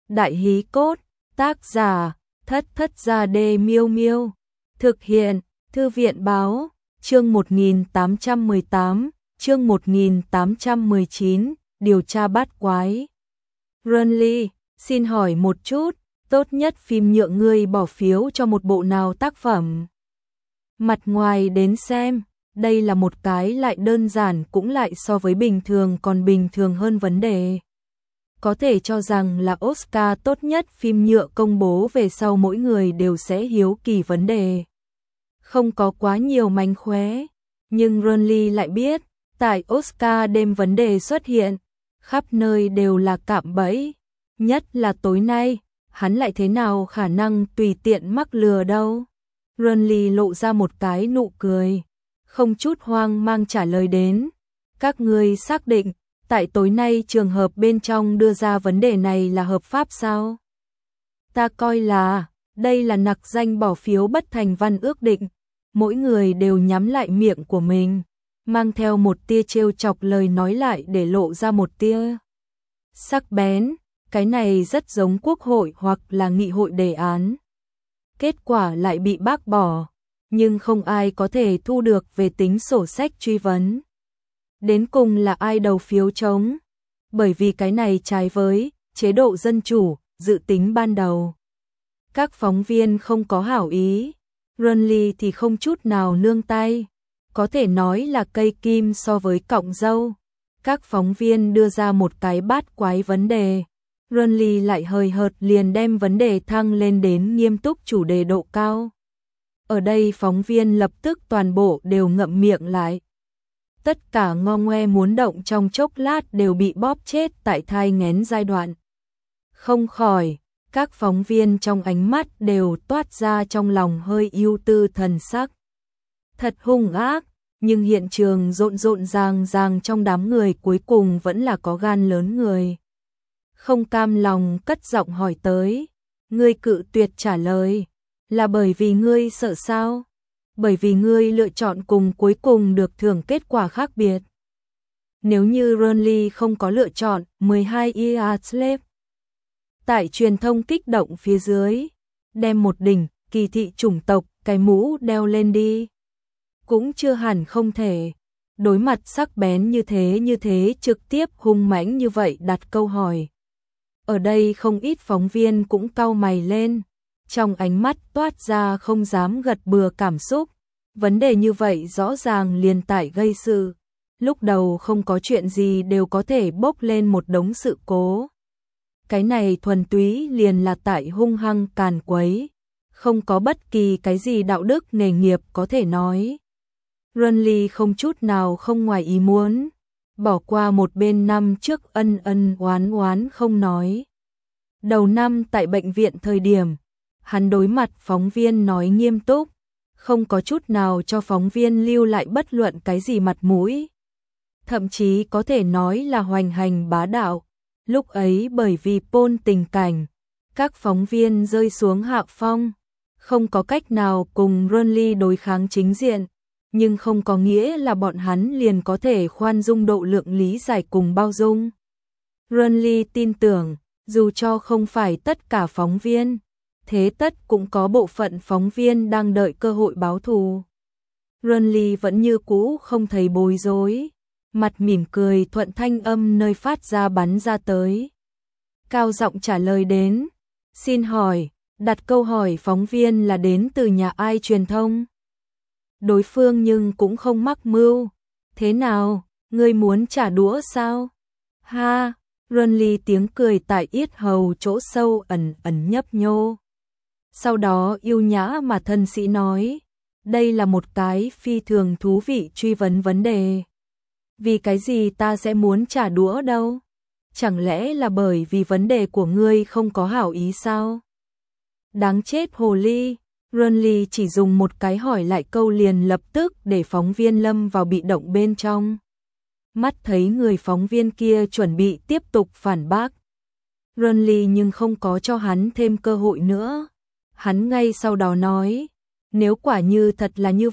Đại hí cốt, tác giả, Thất Thất Gia Đê Miêu Miêu. Thực hiện, Thư viện báo, chương 1818, chương 1819, điều tra bát quái. Runly, xin hỏi một chút, tốt nhất phim nhựa ngươi bỏ phiếu cho một bộ nào tác phẩm? Mặt ngoài đến xem, đây là một cái lại đơn giản cũng lại so với bình thường còn bình thường hơn vấn đề. Có thể cho rằng là Oscar tốt nhất phim nhựa công bố về sau mỗi người đều sẽ hiếu kỳ vấn đề. Không có quá nhiều mánh khóe, nhưng Runly lại biết, tại Oscar đêm vấn đề xuất hiện, khắp nơi đều là cạm bẫy, nhất là tối nay, hắn lại thế nào khả năng tùy tiện mắc lừa đâu. Runly lộ ra một cái nụ cười, không chút hoang mang trả lời đến, các ngươi xác định, tại tối nay trường hợp bên trong đưa ra vấn đề này là hợp pháp sao? Ta coi là, đây là nặc danh bỏ phiếu bất thành văn ước định, mỗi người đều nhắm lại miệng của mình, mang theo một tia trêu chọc lời nói lại để lộ ra một tia sắc bén, cái này rất giống quốc hội hoặc là nghị hội đề án. Kết quả lại bị bác bỏ, nhưng không ai có thể thu được về tính sổ sách truy vấn. Đến cùng là ai đầu phiếu chống? Bởi vì cái này trái với chế độ dân chủ, dự tính ban đầu. Các phóng viên không có hảo ý, Runly thì không chút nào nương tay, có thể nói là cây kim so với cọng dâu. Các phóng viên đưa ra một cái bát quái vấn đề, Runly lại hời hợt liền đem vấn đề thăng lên đến nghiêm túc chủ đề độ cao. Ở đây phóng viên lập tức toàn bộ đều ngậm miệng lại. Tất cả ngo ngoe muốn động trong chốc lát đều bị bóp chết tại thai nghén giai đoạn. Không khỏi, các phóng viên trong ánh mắt đều toát ra trong lòng hơi ưu tư thần sắc. Thật hung ác, nhưng hiện trường rộn rộn ràng ràng trong đám người cuối cùng vẫn là có gan lớn người. Không cam lòng cất giọng hỏi tới, ngươi cự tuyệt trả lời, là bởi vì ngươi sợ sao? Bởi vì ngươi lựa chọn cùng cuối cùng được thưởng kết quả khác biệt. Nếu như Runly không có lựa chọn 12 year slave, tại truyền thông kích động phía dưới, đem một đỉnh kỳ thị chủng tộc cái mũ đeo lên đi, cũng chưa hẳn không thể. Đối mặt sắc bén như thế trực tiếp hung mãnh như vậy đặt câu hỏi. Ở đây không ít phóng viên cũng cau mày lên, trong ánh mắt toát ra không dám gật bừa cảm xúc. Vấn đề như vậy rõ ràng liền tại gây sự, lúc đầu không có chuyện gì đều có thể bốc lên một đống sự cố. Cái này thuần túy liền là tại hung hăng càn quấy, không có bất kỳ cái gì đạo đức nghề nghiệp có thể nói. Runly không chút nào không ngoài ý muốn, bỏ qua một bên năm trước ân ân oán oán không nói. Đầu năm tại bệnh viện thời điểm, hắn đối mặt phóng viên nói nghiêm túc, không có chút nào cho phóng viên lưu lại bất luận cái gì mặt mũi. Thậm chí có thể nói là hoành hành bá đạo. Lúc ấy bởi vì Paul tình cảnh, các phóng viên rơi xuống hạ phong, không có cách nào cùng Runly đối kháng chính diện, nhưng không có nghĩa là bọn hắn liền có thể khoan dung độ lượng lý giải cùng bao dung. Runly tin tưởng, dù cho không phải tất cả phóng viên, thế tất cũng có bộ phận phóng viên đang đợi cơ hội báo thù. Runly vẫn như cũ không thấy bối rối, mặt mỉm cười thuận thanh âm nơi phát ra bắn ra tới. Cao giọng trả lời đến, xin hỏi, đặt câu hỏi phóng viên là đến từ nhà ai truyền thông? Đối phương nhưng cũng không mắc mưu, thế nào, ngươi muốn trả đũa sao? Ha, Runly tiếng cười tại yết hầu chỗ sâu ẩn ẩn nhấp nhô. Sau đó yêu nhã mà thân sĩ nói, đây là một cái phi thường thú vị truy vấn vấn đề. Vì cái gì ta sẽ muốn trả đũa đâu? Chẳng lẽ là bởi vì vấn đề của ngươi không có hảo ý sao? Đáng chết hồ ly, Runly chỉ dùng một cái hỏi lại câu liền lập tức để phóng viên lâm vào bị động bên trong. Mắt thấy người phóng viên kia chuẩn bị tiếp tục phản bác. Runly nhưng không có cho hắn thêm cơ hội nữa. Hắn ngay sau đó nói, nếu quả như thật là như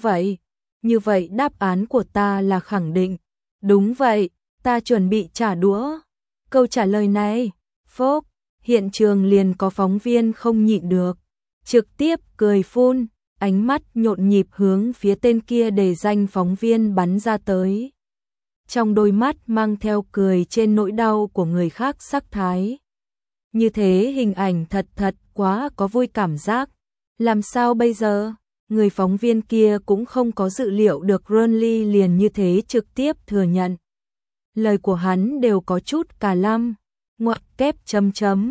vậy đáp án của ta là khẳng định. Đúng vậy, ta chuẩn bị trả đũa. Câu trả lời này, phốc, hiện trường liền có phóng viên không nhịn được, trực tiếp cười phun, ánh mắt nhộn nhịp hướng phía tên kia để danh phóng viên bắn ra tới. Trong đôi mắt mang theo cười trên nỗi đau của người khác sắc thái. Như thế hình ảnh thật quá có vui cảm giác. Làm sao bây giờ? Người phóng viên kia cũng không có dự liệu được Ronly liền như thế trực tiếp thừa nhận. Lời của hắn đều có chút cà lăm, ngoặc kép chấm chấm,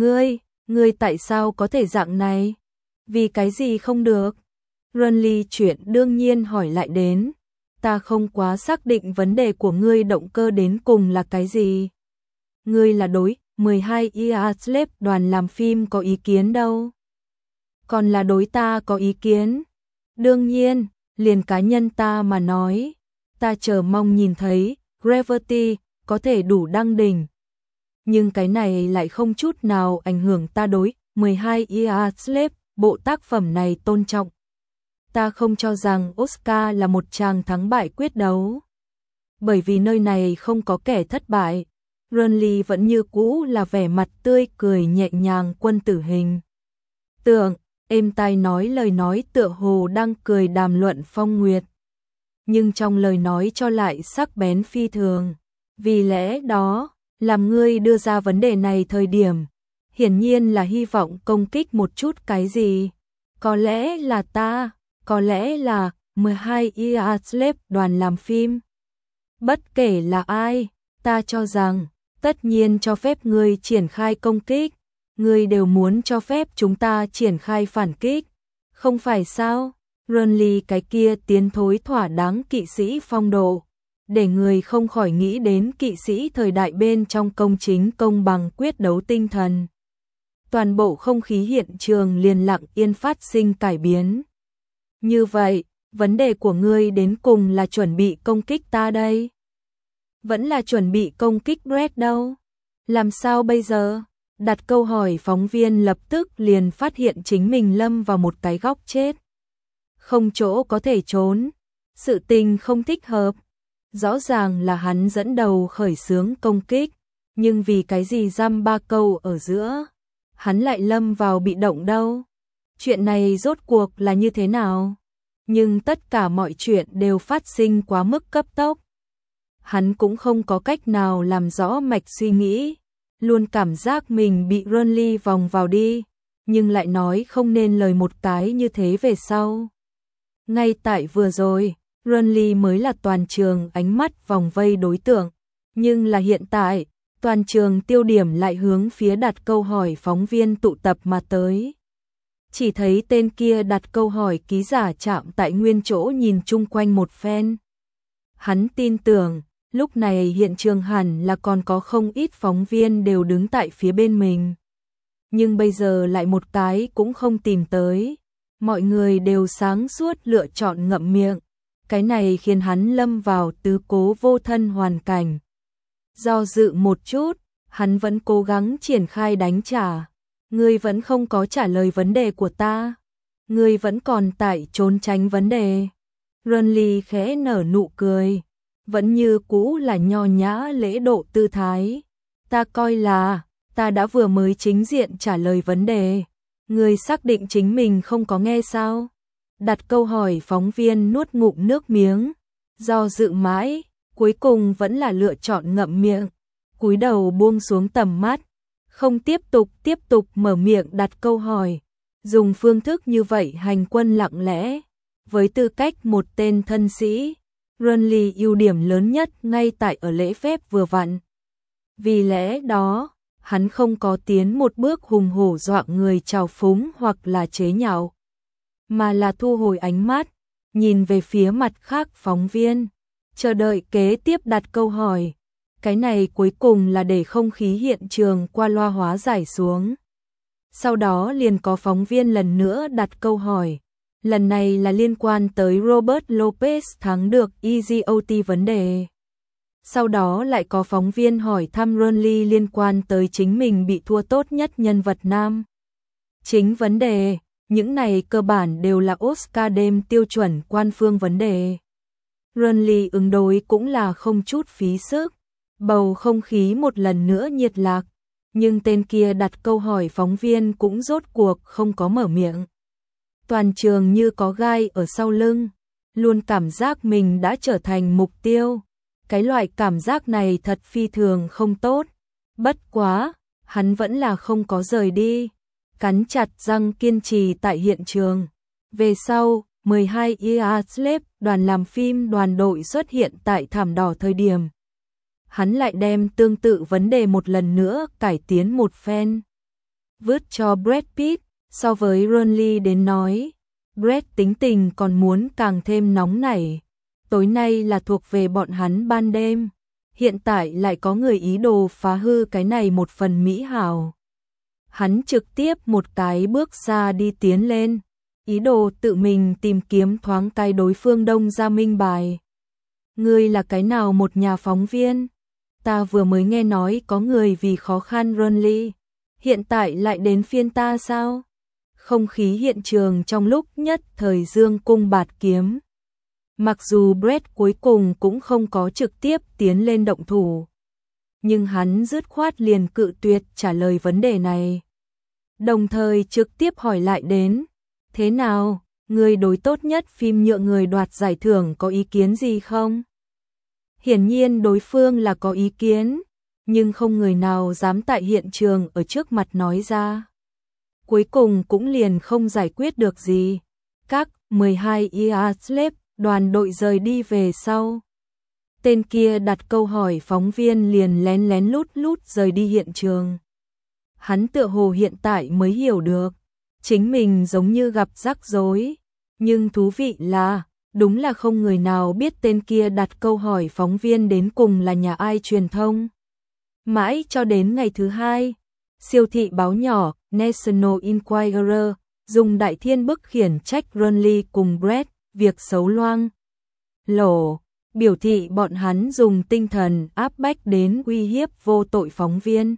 ngươi tại sao có thể dạng này? Vì cái gì không được? Ronly chuyện đương nhiên hỏi lại đến, ta không quá xác định vấn đề của ngươi động cơ đến cùng là cái gì. Ngươi là đối 12 years slave đoàn làm phim có ý kiến đâu. Còn là đối ta có ý kiến. Đương nhiên, liền cá nhân ta mà nói, ta chờ mong nhìn thấy Gravity có thể đủ đăng đỉnh. Nhưng cái này lại không chút nào ảnh hưởng ta đối 12 years slave bộ tác phẩm này tôn trọng. Ta không cho rằng Oscar là một tràng thắng bại quyết đấu. Bởi vì nơi này không có kẻ thất bại. Ronly vẫn như cũ là vẻ mặt tươi cười nhẹ nhàng quân tử hình. Tưởng, êm tai nói lời nói tựa hồ đang cười đàm luận phong nguyệt. Nhưng trong lời nói cho lại sắc bén phi thường. Vì lẽ đó, làm ngươi đưa ra vấn đề này thời điểm, hiển nhiên là hy vọng công kích một chút cái gì. Có lẽ là ta, có lẽ là 12 years slave đoàn làm phim. Bất kể là ai, ta cho rằng, tất nhiên cho phép ngươi triển khai công kích, ngươi đều muốn cho phép chúng ta triển khai phản kích. Không phải sao? Ronly cái kia tiến thối thỏa đáng kỵ sĩ phong độ, để người không khỏi nghĩ đến kỵ sĩ thời đại bên trong công chính công bằng quyết đấu tinh thần. Toàn bộ không khí hiện trường liền lặng yên phát sinh cải biến. Như vậy, vấn đề của ngươi đến cùng là chuẩn bị công kích ta đây? Vẫn là chuẩn bị công kích Brett đâu? Làm sao bây giờ? Đặt câu hỏi phóng viên lập tức liền phát hiện chính mình lâm vào một cái góc chết. Không chỗ có thể trốn. Sự tình không thích hợp. Rõ ràng là hắn dẫn đầu khởi xướng công kích. Nhưng vì cái gì dăm ba câu ở giữa, hắn lại lâm vào bị động đâu? Chuyện này rốt cuộc là như thế nào? Nhưng tất cả mọi chuyện đều phát sinh quá mức cấp tốc. Hắn cũng không có cách nào làm rõ mạch suy nghĩ, luôn cảm giác mình bị Ronly vòng vào đi, nhưng lại nói không nên lời một cái như thế về sau. Ngay tại vừa rồi, Ronly mới là toàn trường ánh mắt vòng vây đối tượng, nhưng là hiện tại, toàn trường tiêu điểm lại hướng phía đặt câu hỏi phóng viên tụ tập mà tới. Chỉ thấy tên kia đặt câu hỏi ký giả chạm tại nguyên chỗ nhìn chung quanh một phen. Hắn tin tưởng, lúc này hiện trường hẳn là còn có không ít phóng viên đều đứng tại phía bên mình. Nhưng bây giờ lại một cái cũng không tìm tới. Mọi người đều sáng suốt lựa chọn ngậm miệng. Cái này khiến hắn lâm vào tứ cố vô thân hoàn cảnh. Do dự một chút, hắn vẫn cố gắng triển khai đánh trả. Ngươi vẫn không có trả lời vấn đề của ta. Ngươi vẫn còn tại trốn tránh vấn đề. Ronly khẽ nở nụ cười. Vẫn như cũ là nho nhã lễ độ tư thái. Ta coi là, ta đã vừa mới chính diện trả lời vấn đề. Ngươi xác định chính mình không có nghe sao? Đặt câu hỏi phóng viên nuốt ngụm nước miếng. Do dự mãi, cuối cùng vẫn là lựa chọn ngậm miệng. Cúi đầu buông xuống tầm mắt. Không tiếp tục mở miệng đặt câu hỏi. Dùng phương thức như vậy hành quân lặng lẽ. Với tư cách một tên thân sĩ, Ronly ưu điểm lớn nhất ngay tại ở lễ phép vừa vặn. Vì lẽ đó, hắn không có tiến một bước hùng hổ dọa người trào phúng hoặc là chế nhạo, mà là thu hồi ánh mắt, nhìn về phía mặt khác phóng viên, chờ đợi kế tiếp đặt câu hỏi. Cái này cuối cùng là để không khí hiện trường qua loa hóa giải xuống. Sau đó liền có phóng viên lần nữa đặt câu hỏi. Lần này là liên quan tới Robert Lopez thắng được EGOT vấn đề. Sau đó lại có phóng viên hỏi thăm Ronly liên quan tới chính mình bị thua tốt nhất nhân vật nam. Chính vấn đề, những này cơ bản đều là Oscar đêm tiêu chuẩn quan phương vấn đề. Ronly ứng đối cũng là không chút phí sức. Bầu không khí một lần nữa nhiệt lạc. Nhưng tên kia đặt câu hỏi phóng viên cũng rốt cuộc không có mở miệng. Toàn trường như có gai ở sau lưng, luôn cảm giác mình đã trở thành mục tiêu. Cái loại cảm giác này thật phi thường không tốt. Bất quá, hắn vẫn là không có rời đi, cắn chặt răng kiên trì tại hiện trường. Về sau, 12 Years Slave, đoàn làm phim đoàn đội xuất hiện tại thảm đỏ thời điểm. Hắn lại đem tương tự vấn đề một lần nữa cải tiến một phen. Vứt cho Brad Pitt, so với Ronnie đến nói, Brad tính tình còn muốn càng thêm nóng nảy. Tối nay là thuộc về bọn hắn ban đêm. Hiện tại lại có người ý đồ phá hư cái này một phần mỹ hảo. Hắn trực tiếp một cái bước xa đi tiến lên, ý đồ tự mình tìm kiếm thoáng cái đối phương đông ra minh bài. Ngươi là cái nào một nhà phóng viên? Ta vừa mới nghe nói có người vì khó khăn Ronnie, hiện tại lại đến phiên ta sao? Không khí hiện trường trong lúc nhất thời dương cung bạt kiếm. Mặc dù Brad cuối cùng cũng không có trực tiếp tiến lên động thủ, nhưng hắn dứt khoát liền cự tuyệt trả lời vấn đề này. Đồng thời trực tiếp hỏi lại đến, thế nào, người đối tốt nhất phim nhựa người đoạt giải thưởng có ý kiến gì không? Hiển nhiên đối phương là có ý kiến, nhưng không người nào dám tại hiện trường ở trước mặt nói ra. Cuối cùng cũng liền không giải quyết được gì. Các 12 Years Slave đoàn đội rời đi về sau. Tên kia đặt câu hỏi phóng viên liền lén lén lút lút rời đi hiện trường. Hắn tựa hồ hiện tại mới hiểu được, chính mình giống như gặp rắc rối. Nhưng thú vị là, đúng là không người nào biết tên kia đặt câu hỏi phóng viên đến cùng là nhà ai truyền thông. Mãi cho đến ngày thứ hai, siêu thị báo nhỏ National Enquirer dùng đại thiên bức khiển trách Ronnie cùng Brad việc xấu loang lổ, biểu thị bọn hắn dùng tinh thần áp bách đến uy hiếp vô tội phóng viên,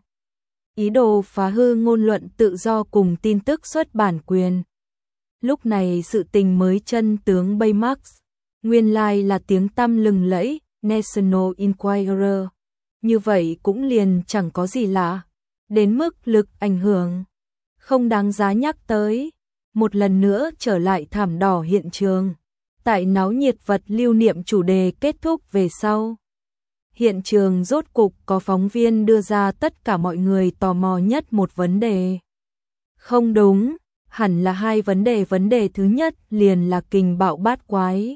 ý đồ phá hư ngôn luận tự do cùng tin tức xuất bản quyền. Lúc này sự tình mới chân tướng Baymax, nguyên lai là tiếng tăm lừng lẫy National Enquirer. Như vậy cũng liền chẳng có gì lạ, đến mức lực ảnh hưởng không đáng giá nhắc tới. Một lần nữa trở lại thảm đỏ hiện trường, tại náo nhiệt vật lưu niệm chủ đề kết thúc về sau. Hiện trường rốt cục có phóng viên đưa ra tất cả mọi người tò mò nhất một vấn đề. Không đúng, hẳn là hai vấn đề. Vấn đề thứ nhất liền là kình bạo bát quái.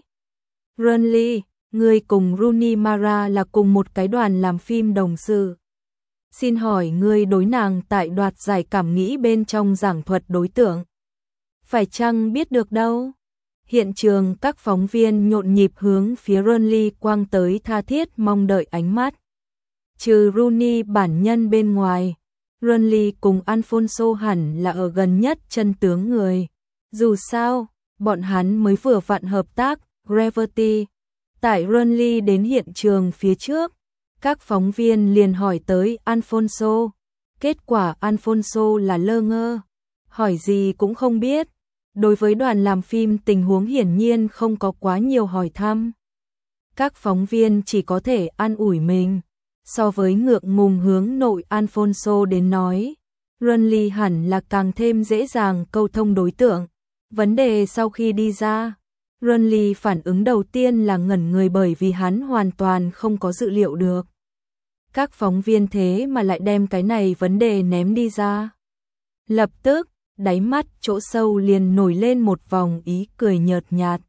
Ronnie, ngươi cùng Rooney Mara là cùng một cái đoàn làm phim đồng sự. Xin hỏi ngươi đối nàng tại đoạt giải cảm nghĩ bên trong giảng thuật đối tượng, phải chăng biết được đâu? Hiện trường các phóng viên nhộn nhịp hướng phía Ronnie quang tới tha thiết mong đợi ánh mắt. Trừ Rooney bản nhân bên ngoài, Ronnie cùng Alfonso hẳn là ở gần nhất chân tướng người. Dù sao, bọn hắn mới vừa vặn hợp tác Gravity. Tại Ronnie đến hiện trường phía trước, các phóng viên liền hỏi tới Alfonso. Kết quả Alfonso là lơ ngơ, hỏi gì cũng không biết. Đối với đoàn làm phim tình huống hiển nhiên không có quá nhiều hỏi thăm. Các phóng viên chỉ có thể an ủi mình. So với ngượng ngùng hướng nội Alfonso đến nói, Ronnie hẳn là càng thêm dễ dàng câu thông đối tượng. Vấn đề sau khi đi ra, Ronnie phản ứng đầu tiên là ngẩn người bởi vì hắn hoàn toàn không có dự liệu được. Các phóng viên thế mà lại đem cái này vấn đề ném đi ra. Lập tức, đáy mắt chỗ sâu liền nổi lên một vòng ý cười nhợt nhạt.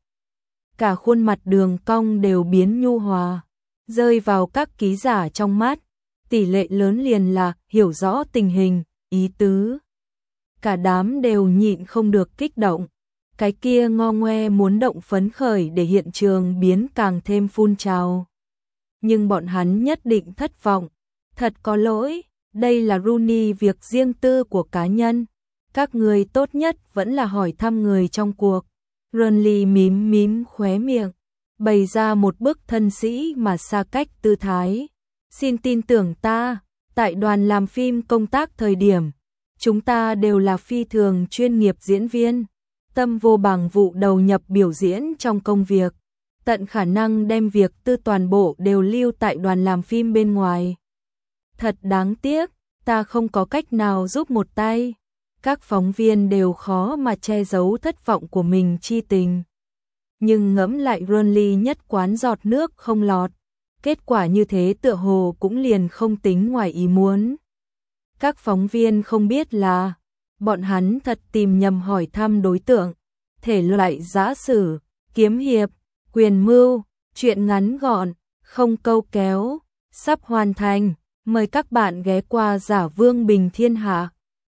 Cả khuôn mặt đường cong đều biến nhu hòa, rơi vào các ký giả trong mắt, tỷ lệ lớn liền là hiểu rõ tình hình, ý tứ. Cả đám đều nhịn không được kích động, cái kia ngo ngoe muốn động phấn khởi để hiện trường biến càng thêm phun trào. Nhưng bọn hắn nhất định thất vọng, thật có lỗi, đây là Rooney việc riêng tư của cá nhân. Các người tốt nhất vẫn là hỏi thăm người trong cuộc. Ronnie mím mím khóe miệng, bày ra một bức thân sĩ mà xa cách tư thái. Xin tin tưởng ta, tại đoàn làm phim công tác thời điểm, chúng ta đều là phi thường chuyên nghiệp diễn viên, tâm vô bảng vụ đầu nhập biểu diễn trong công việc, tận khả năng đem việc tư toàn bộ đều lưu tại đoàn làm phim bên ngoài. Thật đáng tiếc, ta không có cách nào giúp một tay. Các phóng viên đều khó mà che giấu thất vọng của mình chi tình. Nhưng ngẫm lại Burnley nhất quán giọt nước không lọt. Kết quả như thế tựa hồ cũng liền không tính ngoài ý muốn. Các phóng viên không biết là bọn hắn thật tìm nhầm hỏi thăm đối tượng. Thể loại giã sử, kiếm hiệp, quyền mưu, truyện ngắn gọn, không câu kéo, sắp hoàn thành. Mời các bạn ghé qua Giả Vương Bình Thiên Hạ.